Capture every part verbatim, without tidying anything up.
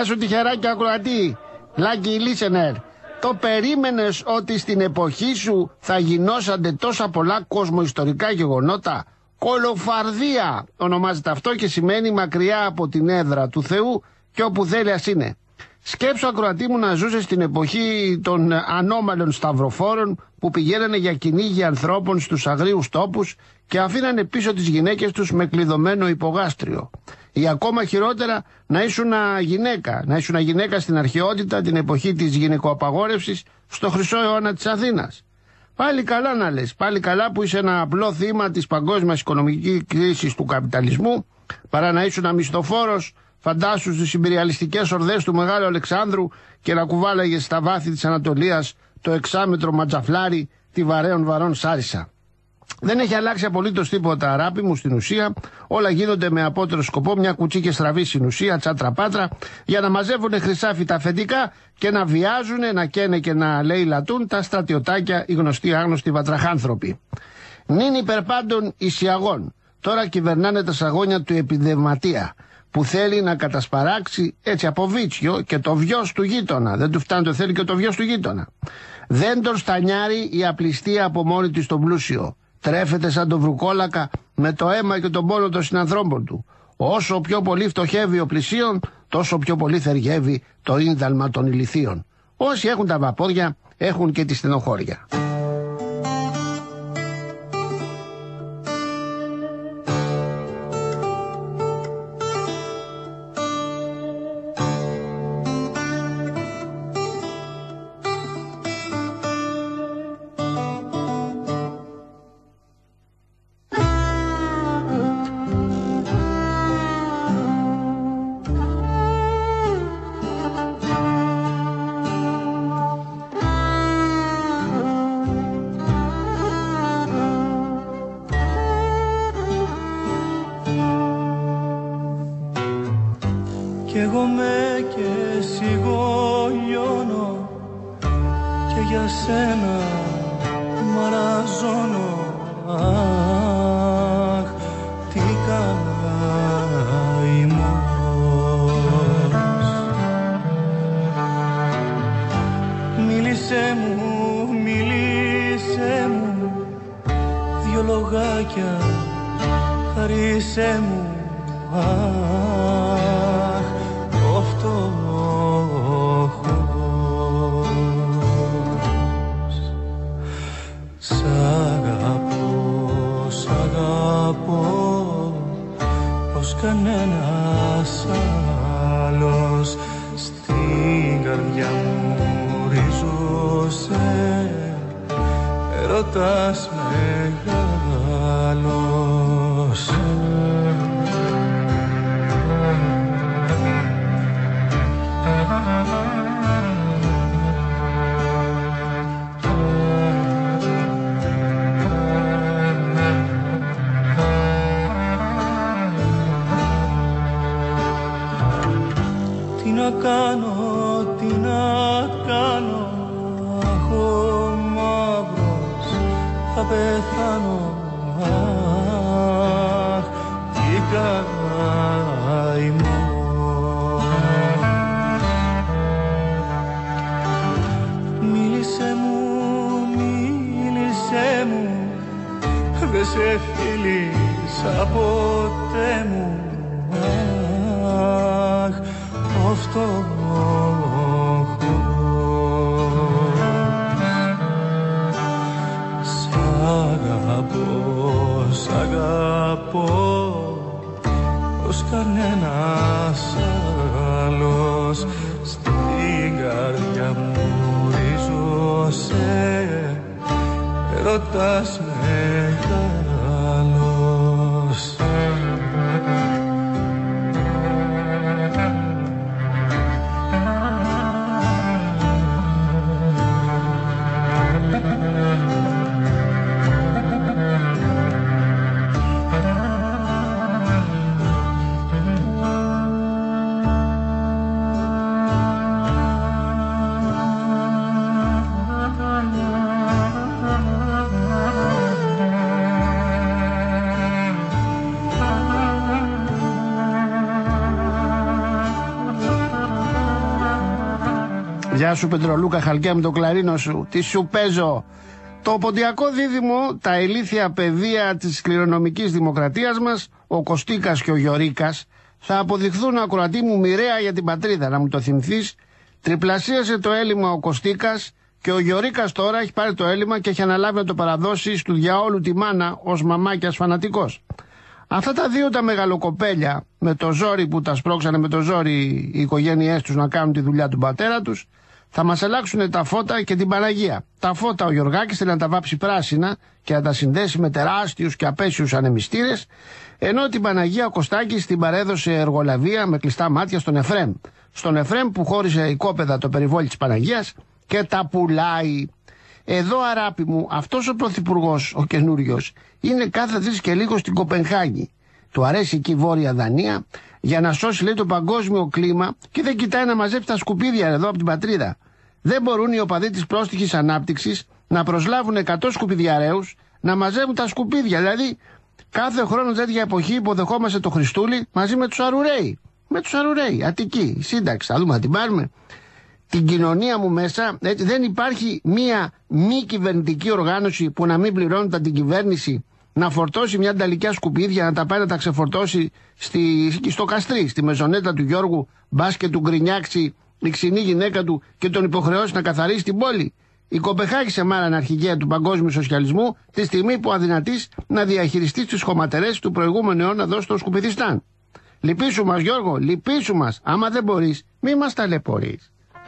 Γεια σου τυχεράκι ακροατή, Λάκη Λίσενερ. Το περίμενες ότι στην εποχή σου θα γινόσανται τόσα πολλά κοσμοϊστορικά γεγονότα? Κολοφαρδία ονομάζεται αυτό και σημαίνει μακριά από την έδρα του Θεού και όπου θέλει ας είναι. Σκέψου ακροατή μου να ζούσε στην εποχή των ανώμαλων σταυροφόρων που πηγαίνανε για κυνήγι ανθρώπων στους αγρίους τόπους και αφήνανε πίσω τις γυναίκες τους με κλειδωμένο υπογάστριο. Ή ακόμα χειρότερα να ήσουν γυναίκα, να ήσουν γυναίκα στην αρχαιότητα, την εποχή της γυναικοαπαγόρευσης στο χρυσό αιώνα της Αθήνας. Πάλι καλά να λες, πάλι καλά που είσαι ένα απλό θύμα της παγκόσμιας οικονομικής κρίσης του καπιταλισμού, παρά να ήσουν μισθοφόρος. Φαντάσου στις ιμπεριαλιστικές ορδές του Μεγάλου Αλεξάνδρου και να κουβάλαγες στα βάθη της Ανατολίας το εξάμετρο ματζαφλάρι, τη βαρέων βαρών Σάρισα. Δεν έχει αλλάξει απολύτως τίποτα, αγάπη μου, στην ουσία. Όλα γίνονται με απότερο σκοπό, μια κουτσή και στραβή στην ουσία, τσάτρα πάτρα, για να μαζεύουν χρυσάφι τα αφεντικά και να βιάζουν, να καίνε και να λαιλατούν τα στρατιωτάκια, οι γνωστοί άγνωστοι βατραχάνθρωποι. Νυν υπερπάντων ισιαγών. Τώρα κυβερνάνε τα σαγόνια του επιδευματία, που θέλει να κατασπαράξει έτσι από βίτσιο και το βιός του γείτονα. Δεν του φτάνει, το θέλει και το βιός του γείτονα. Δεν τον στανιάρει η απληστία από μόνη της στον πλούσιο. Τρέφεται σαν το βρουκόλακα με το αίμα και τον πόνο των συνανθρώπων του. Όσο πιο πολύ φτωχεύει ο πλησίον, τόσο πιο πολύ θεργεύει το ίνδαλμα των ηλιθείων. Όσοι έχουν τα βαπόρια έχουν και τη στενοχώρια. Κι εγώ με και σιγολιώνω και για σένα μαραζώνω. Αχ, τι καημός. Μίλησέ μου, μίλησέ μου δυο λογάκια, χαρίσέ μου. Αχ, ο φτωχός. Σ' αγαπώ, σ' αγαπώ πως κανένας άλλος στην καρδιά μου ριζούσε. Έρωτας μεγάλος. Τι να κάνω, τι να κάνω, αχ ο μαύρος θα πεθάνω. Αχ, τι καημός. Μίλησέ μου, μίλησέ μου, δε σε φίλησα ποτέ μου. Αχ, ο φτωχός. Σ' αγαπώ, σ' αγαπώ πως κανένας άλλος στην καρδιά μου ριζώσε. Έρωτας μεγάλος. Γεια σου Πετρολούκα Χαλκιά με το κλαρίνο σου. Τι σου παίζω. Το ποντιακό δίδυμο, τα ηλίθια παιδεία της κληρονομικής δημοκρατίας μας, ο Κωστίκας και ο Γιωρίκας, θα αποδειχθούν, ακροατή μου, μοιραία για την πατρίδα. Να μου το θυμηθείς. Τριπλασίασε το έλλειμμα ο Κωστίκας και ο Γιωρίκας τώρα έχει πάρει το έλλειμμα και έχει αναλάβει να το παραδώσει στου διαόλου τη μάνα ως μαμάκιας φανατικός. Αυτά τα δύο τα μεγαλοκοπέλια, με το ζόρι που τα σπρώξανε με το ζόρι οι οικογένειές τους να κάνουν τη δουλειά του πατέρα τους, θα μας αλλάξουν τα φώτα και την Παναγία. Τα φώτα ο Γιωργάκης θέλει να τα βάψει πράσινα και να τα συνδέσει με τεράστιους και απέσιους ανεμιστήρες, ενώ την Παναγία ο Κωστάκης την παρέδωσε εργολαβία με κλειστά μάτια στον Εφρέμ. Στον Εφρέμ που χώρισε οικόπεδα το περιβόλι της Παναγίας και τα πουλάει. Εδώ, αράπη μου, αυτός ο πρωθυπουργός, ο καινούριος, είναι κάθε τρεις και λίγο στην Κοπενχάγη. Του αρέσει εκεί η Βόρεια Δανία για να σώσει, λέει, το παγκόσμιο κλίμα και δεν κοιτάει να μαζέψει τα σκουπίδια εδώ από την πατρίδα. Δεν μπορούν οι οπαδοί της πρόστιχης ανάπτυξης να προσλάβουν εκατό σκουπιδιαρέους να μαζεύουν τα σκουπίδια. Δηλαδή, κάθε χρόνο τέτοια εποχή υποδεχόμαστε το Χριστούλη μαζί με τους Αρουραίοι. Με τους Αρουραίοι, Αττική, σύνταξη, θα δούμε να την πάρουμε. Την κοινωνία μου μέσα, έτσι, δεν υπάρχει μία μη κυβερνητική οργάνωση που να μην πληρώνεται την κυβέρνηση να φορτώσει μια νταλικιά σκουπίδια, να τα πάει να τα ξεφορτώσει στη, στο Καστρί, στη μεζονέτα του Γιώργου, μπας και του γκρινιάξει η ξινή γυναίκα του και τον υποχρεώσει να καθαρίσει την πόλη. Η Κοπεχάγη σε μάρα αρχηγέα του παγκόσμιου σοσιαλισμού, τη στιγμή που αδυνατείς να διαχειριστεί τις χωματερές του προηγούμενου αιώνα εδώ στο Σκουπιδιστάν. Λυπήσου μας, Γιώργο, λυπήσου μας. Άμα δεν μπορείς, μη μας ταλαιπωρείς.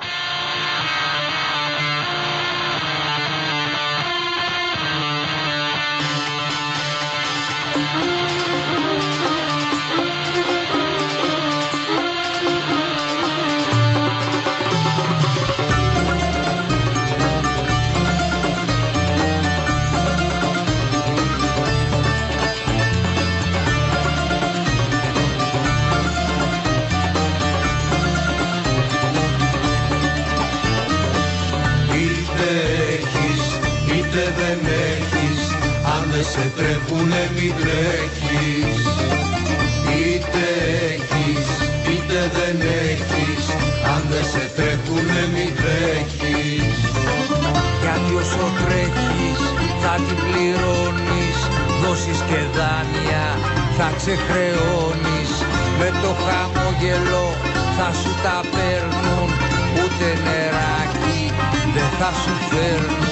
Σε τρέχουνε μη τρέχεις. Είτε έχεις είτε δεν έχεις, αν δεν σε τρέχουνε μη τρέχεις. Γιατί όσο τρέχεις θα την πληρώνεις, δώσεις και δάνεια θα ξεχρεώνεις. Με το χαμόγελο θα σου τα παίρνουν, ούτε νεράκι δεν θα σου φέρνουν.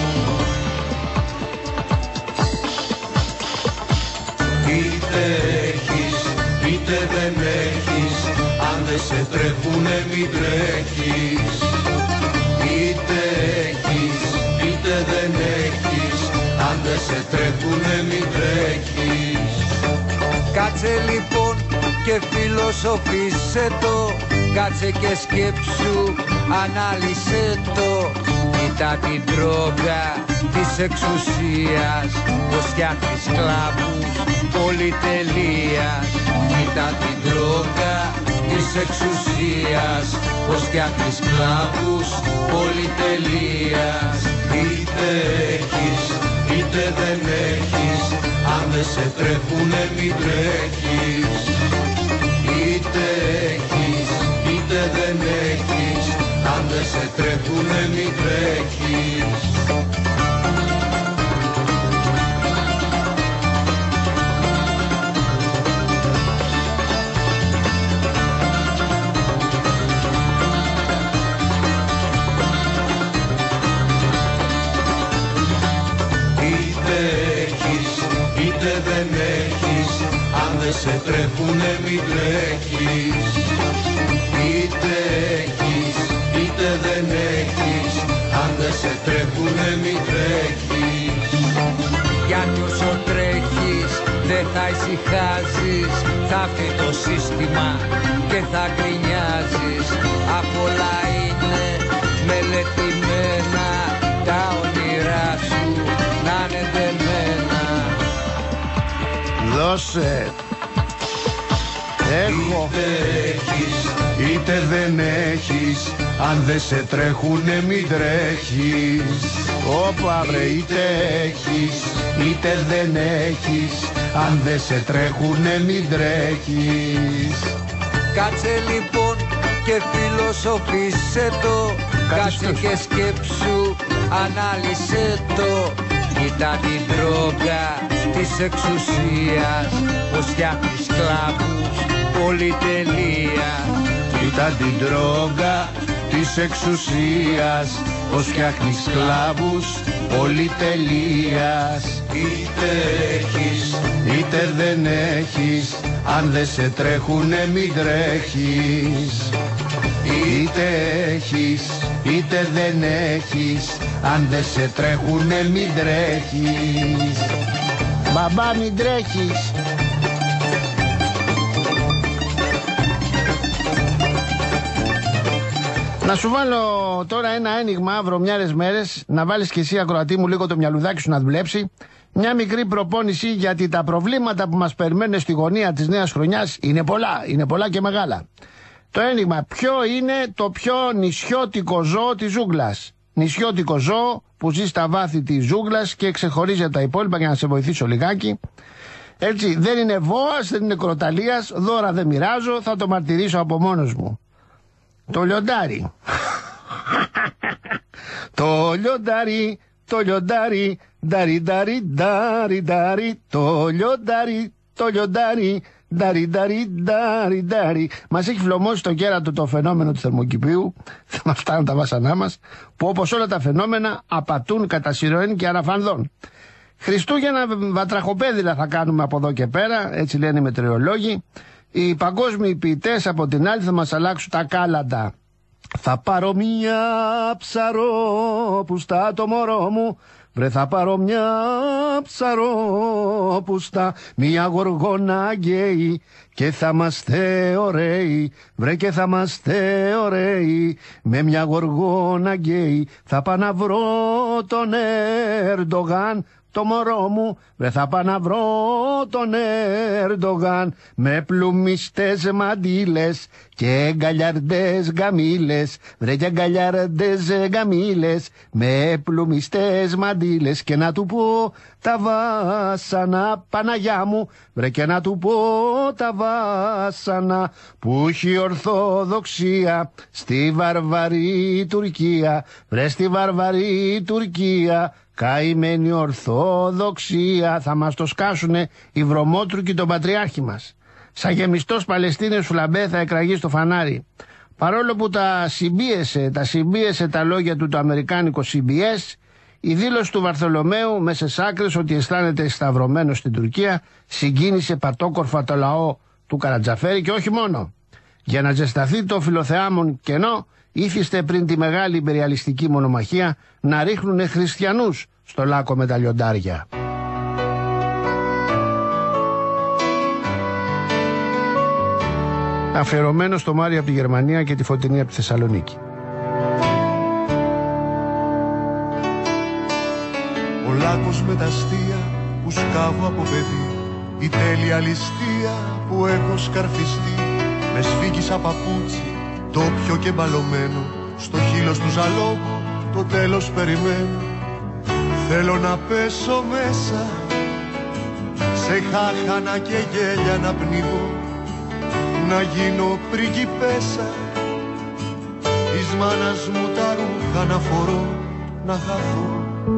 Είτε έχεις είτε δεν έχεις, αν δεν σε τρέχουνε μη τρέχεις. Είτε έχεις είτε δεν έχεις, αν δεν σε τρέχουνε μη τρέχεις. Κάτσε λοιπόν και φιλοσοφήσε το, κάτσε και σκέψου, ανάλυσε το. Κοίτα την τρόγα της εξουσίας, πως φτιάχνει σκλάβους πολυτελείας. Κοίτα την τρόγα της εξουσίας, πως φτιάχνει σκλάβους πολυτελείας. Είτε έχεις είτε δεν έχεις, αν δεν σε τρέχουνε μη τρέχεις. Είτε έχεις είτε δεν έχεις, αν δεν σε τρέχουνε μη τρέχεις. Είτε έχεις είτε δεν έχεις, αν δεν σε τρέχουνε μη τρέχεις. Είτε έχεις είτε δεν έχεις, αν δεν σε τρέχουνε μη τρέχεις. Γιατί όσο τρέχεις δεν θα ησυχάζεις, θα έρθει το σύστημα και θα γκρινιάζεις. Απ' όλα είναι μελετημένα, τα όνειρά σου να είναι δεμένα. Δώσε. Έχω. Είτε έχεις είτε δεν έχεις, αν δεν σε τρέχουνε μη τρέχεις. Όπα βρε. Είτε έχεις είτε δεν έχεις, αν δεν σε τρέχουνε μη τρέχεις. Κάτσε λοιπόν και φιλοσοφήσε το, Κάτσε και σκέψου, ανάλυσε το. Κοίτα την τρόγκα της εξουσίας, πως φτιάχνει σκλάβους, πολυτελεία. Κοίτα την τρόγκα της εξουσίας, πως φτιάχνει σκλάβους πολυτελείας. Είτε έχεις, είτε δεν έχεις, αν δεν σε τρέχουνε μην τρέχεις. Είτε έχεις, είτε δεν έχεις, αν δεν σε τρέχουνε μην τρέχεις. Μπαμπά μην τρέχεις. Να σου βάλω τώρα ένα ένιγμα βρωμιάρες μέρες, να βάλεις και εσύ ακροατή μου λίγο το μυαλουδάκι σου να δουλέψει. Μια μικρή προπόνηση, γιατί τα προβλήματα που μας περιμένουν στη γωνία της νέας χρονιάς είναι πολλά, είναι πολλά και μεγάλα. Το ένιγμα: ποιο είναι το πιο νησιώτικο ζώο της ζούγκλας? Νησιώτικο ζώο που ζει στα βάθη της ζούγκλας και ξεχωρίζει από τα υπόλοιπα, για να σε βοηθήσω λιγάκι. Έτσι, δεν είναι βόας, δεν είναι κροταλίας, δώρα δεν μοιράζω, θα το μαρτυρήσω από μόνος μου. Το λιοντάρι. Το λιοντάρι, το λιοντάρι, ντάρι ντάρι ντάρι ντάρι, το λιοντάρι, το λιοντάρι, ντάρι ντάρι ντάρι ντάρι. Μας έχει φλωμώσει το κέρατο το φαινόμενο του θερμοκηπίου, θα μας φτάνουν τα βάσανά μας, που όπως όλα τα φαινόμενα απατούν κατά σειροήν και αναφανδόν. Χριστούγεννα βατραχοπέδιλα θα κάνουμε από εδώ και πέρα, έτσι λένε οι μετεωρολόγοι. Οι παγκόσμιοι ποιητές από την άλλη θα μας αλλάξουν τα κάλαντα. Θα πάρω μια ψαρόπουστα το μωρό μου, βρε θα πάρω μια ψαρόπουστα, μια γοργόνα γκέι και θα είμαστε ωραίοι, βρε και θα είμαστε ωραίοι, με μια γοργόνα γκέι θα πάω να βρω τον Ερντογάν. Το μωρό μου, βρε θα πάω να βρω τον Ερντογάν, με πλουμιστές μαντήλες και γκαλιαρντές γαμήλες, βρε και γκαλιαρντές γαμήλες, με πλουμιστές μαντήλες, και να του πω τα βάσανα, Παναγιά μου, βρε και να του πω τα βάσανα, που έχει ορθοδοξία στη βαρβαρή Τουρκία, βρε στη βαρβαρή Τουρκία. Καημένη Ορθοδοξία, θα μας το σκάσουνε οι βρωμότουρκοι τον πατριάρχη μας. Σαν γεμιστός Παλαιστίνιος φλαμπέ θα εκραγεί στο φανάρι. Παρόλο που τα συμπίεσε, τα συμπίεσε τα λόγια του το αμερικάνικο σι μπι ες, η δήλωση του Βαρθολομαίου με στις άκρες ότι αισθάνεται σταυρωμένο στην Τουρκία συγκίνησε πατόκορφα το λαό του Καρατζαφέρη, και όχι μόνο. Για να ζεσταθεί το φιλοθεάμον κενό, ήθιστε πριν τη μεγάλη υπεριαλιστική μονομαχία να ρίχνουνε χριστιανούς στο λάκκο με τα λιοντάρια. Αφιερωμένο στο Μάριο από τη Γερμανία και τη Φωτεινή από τη Θεσσαλονίκη. Ο λάκκος με τα αστεία που σκάβω από παιδί, η τέλεια ληστεία που έχω σκαρφιστεί, με σφίγγισα παπούτσι, ντόπιο και μπαλωμένο, στο χείλος του ζαλόγου το τέλος περιμένω. Θέλω να πέσω μέσα, σε χάχανα και γέλια να πνιγώ, να γίνω πριγκιπέσα, της μάνας μου τα ρούχα να φορώ, να χαθώ.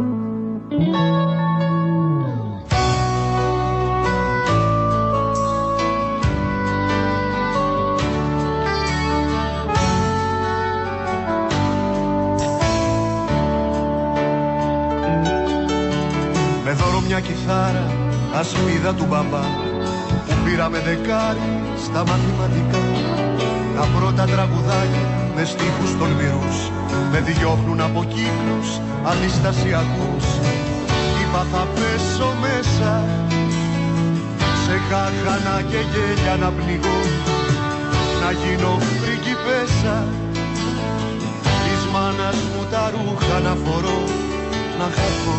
Μια κιθάρα, ασπίδα του μπαμπά, που πήραμε δεκάρι στα μαθηματικά. Τα πρώτα τραγουδάκια με στίχους τολμηρούς με διώχνουν από κύκλους αντιστασιακούς. Είπα θα πέσω μέσα, σε χάχανα και γέλια να πνιγώ, να γίνω πριγκιπέσα, της μάνας μου τα ρούχα να φορώ, να χαθώ.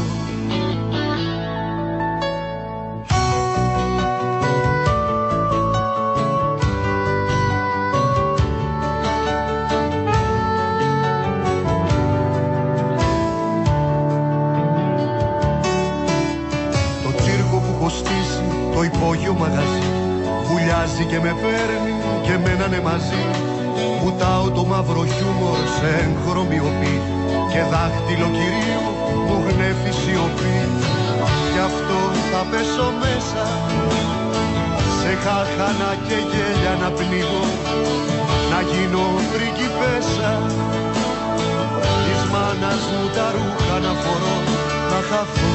Το υπόγειο μαγαζί βουλιάζει και με παίρνει και μένανε μαζί. Βουτάω το μαύρο χιούμορ σε έγχρωμη οπή και δάχτυλο κυρίου μου γνέφει σιωπή. Γι' αυτό θα πέσω μέσα σε χάχανα και γέλια να πνίγω, να γίνω πριγκιπέσα, της μάνας μου τα ρούχα να φορώ, να χαθώ.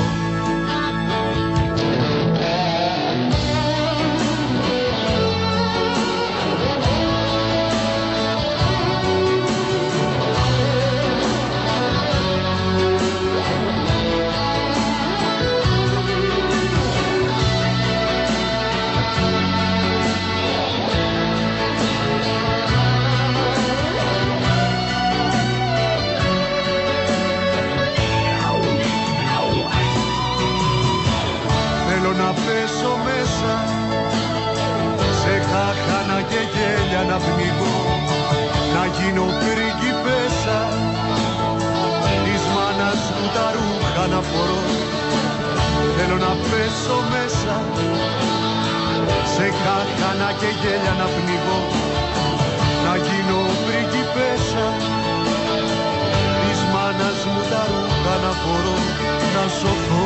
Να πέσω μέσα σε χάχανα και γέλια να πνίγω, να γίνω πριγκιπέσα, της μάνας μου τα ρούχα να φορώ. Θέλω να πέσω μέσα σε χάχανα και γέλια να πνίγω, να γίνω πριγκιπέσα, της μάνας μου τα ρούχα να φορώ, να σωθώ.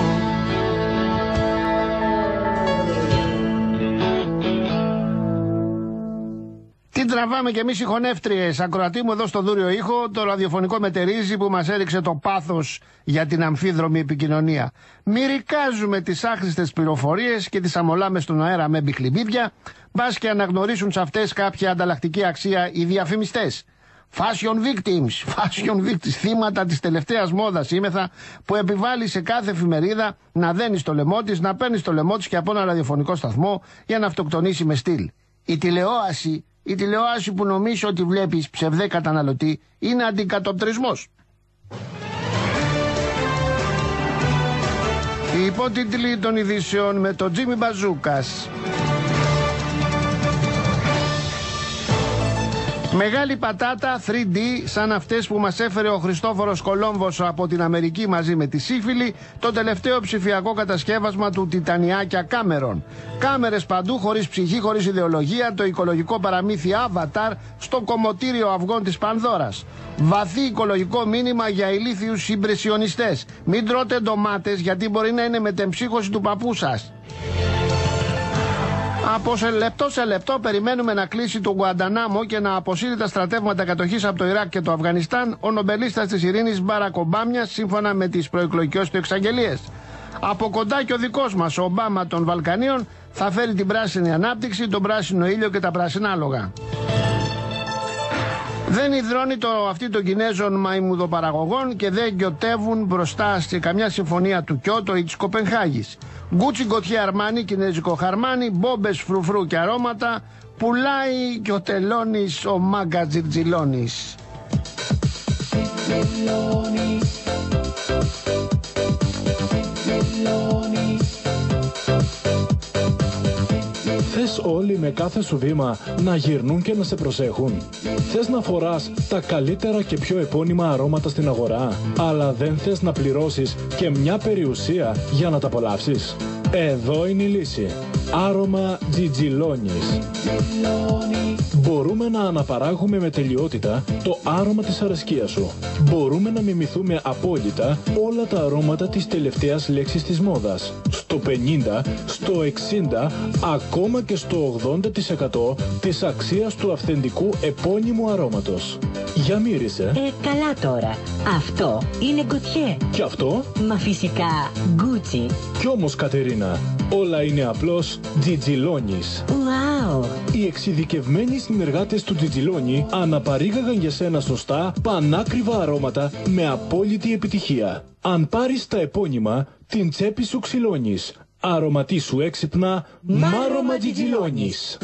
Την τραβάμε κι εμείς οι χωνεύτριες. Ακροατή μου εδώ στο δούριο ήχο, το ραδιοφωνικό μετερίζει που μας έριξε το πάθος για την αμφίδρομη επικοινωνία. Μυρικάζουμε τις άχρηστες πληροφορίες και τις αμολάμε στον αέρα με μπιχλιμπίδια, μπας και αναγνωρίσουν σε αυτές κάποια ανταλλακτική αξία οι διαφημιστές. Fashion victims, fashion victims, θύματα της τελευταίας μόδαςήμεθα που επιβάλλει σε κάθε εφημερίδα να δένει στο λαιμό της, να παίρνει στο λαιμό της και από ένα ραδιοφωνικό σταθμό για να αυτοκτονήσει με στυλ. Η τηλεόραση Η τηλεόραση που νομίζει ότι βλέπεις ψευδέ καταναλωτή είναι αντικατοπτρισμός. Οι υπότιτλοι των ειδήσεων με τον Τζίμι Μπαζούκας. Μεγάλη πατάτα θρι ντι σαν αυτές που μας έφερε ο Χριστόφορος Κολόμβος από την Αμερική μαζί με τη σύφυλλη, το τελευταίο ψηφιακό κατασκεύασμα του Τιτανιάκια Κάμερον. Κάμερες παντού, χωρίς ψυχή, χωρίς ιδεολογία, το οικολογικό παραμύθι Avatar στο κομμωτήριο αυγών της Πανδώρας. Βαθύ οικολογικό μήνυμα για ηλίθιους συμπρεσιονιστές. Μην τρώτε ντομάτες γιατί μπορεί να είναι μετεμψύχωση του παππού σας. Από σε λεπτό σε λεπτό περιμένουμε να κλείσει το Γκουαντανάμο και να αποσύρει τα στρατεύματα κατοχής από το Ιράκ και το Αφγανιστάν ο νομπελίστας της ειρήνης Μπάρακ Ομπάμια, σύμφωνα με τις προεκλογικές του εξαγγελίες. Από κοντά και ο δικός μας, ο Ομπάμα των Βαλκανίων, θα φέρει την πράσινη ανάπτυξη, τον πράσινο ήλιο και τα πράσινα άλογα. Δεν υδρώνει το αυτί των Κινέζων μαϊμουδοπαραγωγών και δεν γιοτεύουν μπροστά σε καμιά συμφωνία του Κιώτο ή της Κοπενχάγης. Γκούτσι Γκοτιέ Αρμάνι, κινέζικο χαρμάνι, μπόμπες φρουφρού και αρώματα, πουλάει και ο τελώνης ο μάγκα Τζιρτζιλώνης. Θες όλοι με κάθε σου βήμα να γυρνούν και να σε προσέχουν. Θες να φοράς τα καλύτερα και πιο επώνυμα αρώματα στην αγορά, αλλά δεν θες να πληρώσεις και μια περιουσία για να τα απολαύσεις. Εδώ είναι η λύση. Άρωμα Τζιτζιλώνης. Μπορούμε να αναπαράγουμε με τελειότητα το άρωμα της αρεσκίας σου. Μπορούμε να μιμηθούμε απόλυτα όλα τα αρώματα της τελευταίας λέξης της μόδας. Στο πενήντα, στο εξήντα, ακόμα και στο ογδόντα τοις εκατό της αξίας του αυθεντικού επώνυμου αρώματος. Για μύρισε. Ε, καλά τώρα. Αυτό είναι Γκοτιέ. Και αυτό? Μα φυσικά Γκούτσι. Κι όμως, Κατερίνα, όλα είναι απλώς Τζιτζιλώνης. Wow. Οι εξειδικευμένοι συνεργάτες του Τζιτζιλώνη αναπαρήγαγαν για σένα σωστά, πανάκριβα αρώματα με απόλυτη επιτυχία. Αν πάρεις τα επώνυμα, την τσέπη σου ξυλώνεις. Αρωματίσου έξυπνα, μάρωμα Τζιτζιλώνης.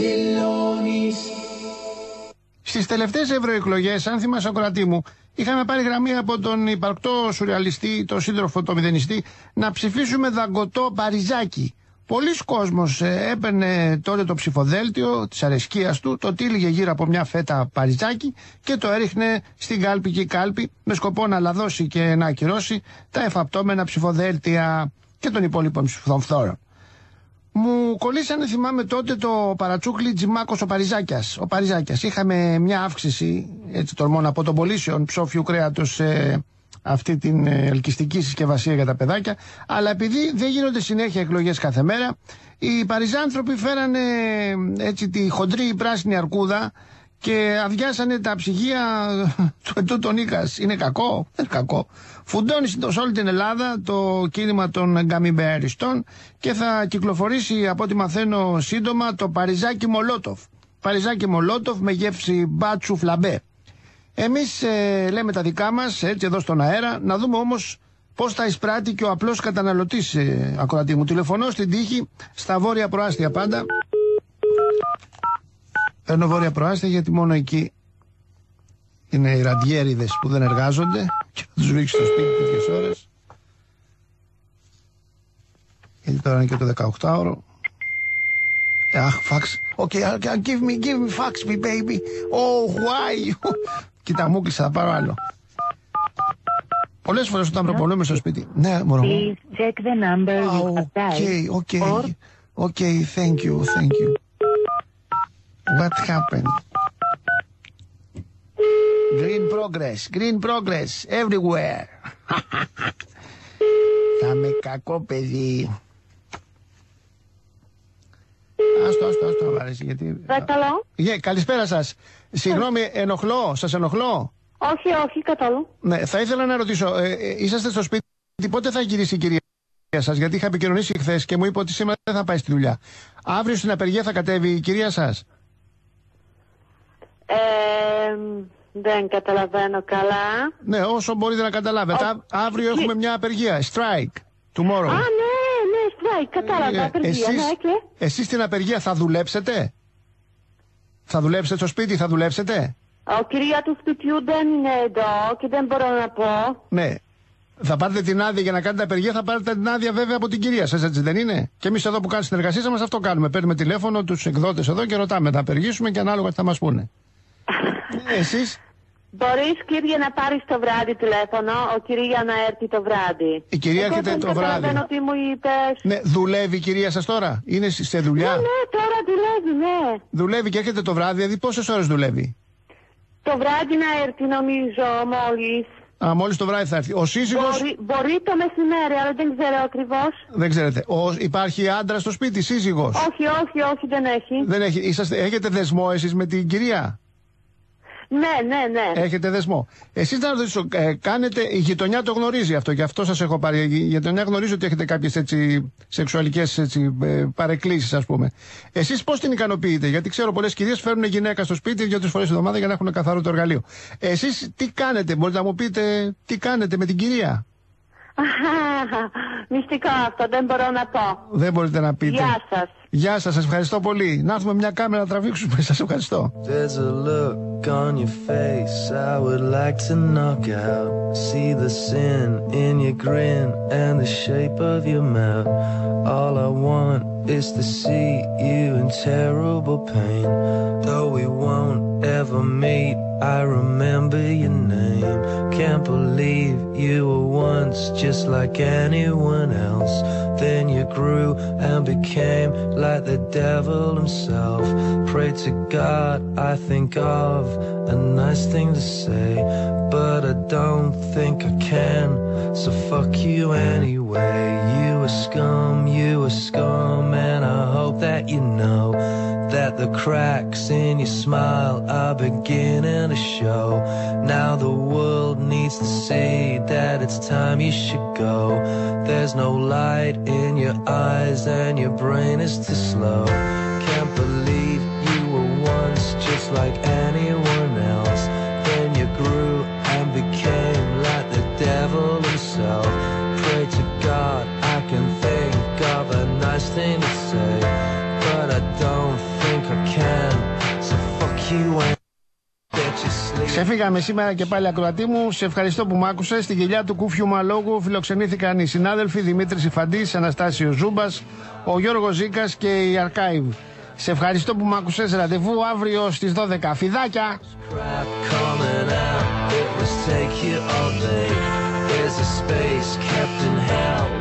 Στις τελευταίες ευρωεκλογές, αν θυμάσαι ακροατή μου, είχαμε πάρει γραμμή από τον υπαρκτό σουρεαλιστή, τον σύντροφο, τον μηδενιστή, να ψηφίσουμε δαγκωτό Παριζάκι. Πολλοί κόσμος ε, έπαιρνε τότε το ψηφοδέλτιο της αρεσκίας του, το τύλιγε γύρω από μια φέτα Παριζάκι και το έριχνε στην κάλπη και κάλπη με σκοπό να λαδώσει και να ακυρώσει τα εφαπτώμενα ψηφοδέλτια και των υπόλοιπων ψηφοφόρων. Μου κολλήσανε, θυμάμαι τότε, το παρατσούκλι Τζιμάκος ο Παριζάκιας. Ο Παριζάκιας. Είχαμε μια αύξηση, έτσι τολμώ να πω, των πωλήσεων ψόφιου κρέατος σε αυτή την ελκυστική συσκευασία για τα παιδάκια. Αλλά επειδή δεν γίνονται συνέχεια εκλογές κάθε μέρα, οι Παριζάνθρωποι φέρανε έτσι τη χοντρή πράσινη αρκούδα και αδειάσανε τα ψυγεία του ετού των Ίκας. Είναι κακό? Δεν είναι κακό. Φουντώνει σε όλη την Ελλάδα το κίνημα των γκαμιμπεαριστών και θα κυκλοφορήσει, από ό,τι μαθαίνω σύντομα, το Παριζάκι Μολότοφ. Παριζάκι Μολότοφ με γεύση μπάτσου φλαμπέ. Εμείς ε, λέμε τα δικά μας, έτσι εδώ στον αέρα, να δούμε όμως πώς θα εισπράττει και ο απλός καταναλωτής, ε, ακροατή μου. Τηλεφωνώ στην τύχη, στα βόρεια προάστια πάντα. Παίρνω βόρεια προάστια γιατί μόνο εκεί είναι οι ραντιέριδες που δεν εργάζονται και θα τους ρίξει στο σπίτι τέτοιες ώρες. Γιατί τώρα είναι και το δεκαοκτάωρο. Αχ, φαξ. Okay, give me, give me, fax me, baby. Oh, why? Κοίτα, μου κλείσα, θα πάρω άλλο. Πολλές φορές όταν προπονούμε στο σπίτι. Ναι, μωρό μου. Please check the number you have dialed. Okay, okay. Okay, thank you, thank you. What happened? Green progress, green progress, everywhere. Θα με κακό παιδί. Άστο, άστο, άστο, μου αρέσει γιατί... Παρακαλώ. Yeah, καλησπέρα σας. Συγγνώμη, ενοχλώ, σας ενοχλώ? Όχι, όχι, καθόλου. Ναι, θα ήθελα να ρωτήσω, ε, ε, είσαστε στο σπίτι, πότε θα γυρίσει η κυρία σας? Γιατί είχα επικοινωνήσει χθες και μου είπε ότι σήμερα δεν θα πάει στη δουλειά. Αύριο στην απεργία θα κατέβει η κυρία σας? Ε, δεν καταλαβαίνω καλά. Ναι, όσο μπορείτε να καταλάβετε. Ο... Αύριο έχουμε μια απεργία, strike, tomorrow. Α, ναι, ναι, strike, κατάλαβα, ε, απεργία, εσείς, ναι, και... Εσείς στην απεργία θα δουλέψετε? Θα δουλέψετε στο σπίτι, θα δουλέψετε? Ο κυρία του σπιτιού δεν είναι εδώ και δεν μπορώ να πω. Ναι. Θα πάρετε την άδεια για να κάνετε απεργία, θα πάρετε την άδεια βέβαια από την κυρία σας, έτσι δεν είναι? Και εμείς εδώ που κάνουμε στην εργασία μας αυτό κάνουμε. Παίρνουμε τηλέφωνο τους εκδότες εδώ και ρωτάμε, θα απεργήσουμε και ανάλογα τι θα μας πούνε. Εσείς? Μπορείς, κύριε, να πάρεις το βράδυ τηλέφωνο, ο κυρία να έρθει το βράδυ. Η κυρία Εγώ έρχεται δεν το βράδυ. καταλαβαίνω τι μου είπες. Ναι, δουλεύει η κυρία σας τώρα? Είναι σε δουλειά? Ναι, ναι, τώρα δουλεύει, ναι. Δουλεύει και έρχεται το βράδυ, δηλαδή πόσες ώρες δουλεύει? Το βράδυ να έρθει, νομίζω, μόλις. Α, μόλις το βράδυ θα έρθει. Ο σύζυγος... Μπορεί, μπορεί το μεσημέρι, αλλά δεν ξέρω ακριβώς. Δεν ξέρετε. Ο... Υπάρχει άντρα στο σπίτι, σύζυγος? Όχι, όχι, όχι, δεν έχει. Δεν έχει. Είσαστε... Έχετε δεσμό εσείς με την κυρία? Ναι, ναι, ναι. Έχετε δεσμό. Εσείς να ρωτήσω, ε, κάνετε, η γειτονιά το γνωρίζει αυτό, και αυτό σας έχω πάρει. Η γειτονιά γνωρίζει ότι έχετε κάποιες έτσι σεξουαλικές έτσι, ε, παρεκκλήσεις, ας πούμε. Εσείς πώς την ικανοποιείτε? Γιατί ξέρω πολλές κυρίες φέρνουν γυναίκα στο σπίτι δύο-τρεις φορές τη εβδομάδα για να έχουν καθαρό το εργαλείο. Εσείς τι κάνετε, μπορείτε να μου πείτε τι κάνετε με την κυρία? Μυστικό αυτό, δεν μπορώ να πω. Δεν μπορείτε να πείτε. Γεια σας. Γεια σας, σας ευχαριστώ πολύ. Να έρθουμε μια κάμερα να τραβήξουμε, σας ευχαριστώ. There's a look on your face I would like to knock out. See the sin in your grin and the shape of your mouth. All I want is to see you in terrible pain. Though we won't ever meet, I remember your name. Can't believe you were once just like anyone else. Then you grew and became like the devil himself. Pray to God I think of a nice thing to say, but I don't think I can, so fuck you anyway. You a scum, you a scum, and I hope that you know that the cracks in your smile are beginning to show. Now the world needs to see that it's time you should go. There's no light in your eyes and your brain is too slow. Can't believe you were once just like anyone else. Then you grew and became like the devil himself. Pray to God I can think of a nice thing to say, but I don't think I can, so fuck you and Ξεφύγαμε σήμερα και πάλι, ακροατή μου. Σε ευχαριστώ που μ' άκουσες. Στη γελιά του Κούφιου Μαλόγου φιλοξενήθηκαν οι συνάδελφοι Δημήτρης Ιφαντής, Αναστάσιος Ζούμπας, ο Γιώργος Ζήκας και η Archive. Σε ευχαριστώ που μ' άκουσες. Ραντεβού αύριο στις δώδεκα. Φιδάκια! There's a space kept in hell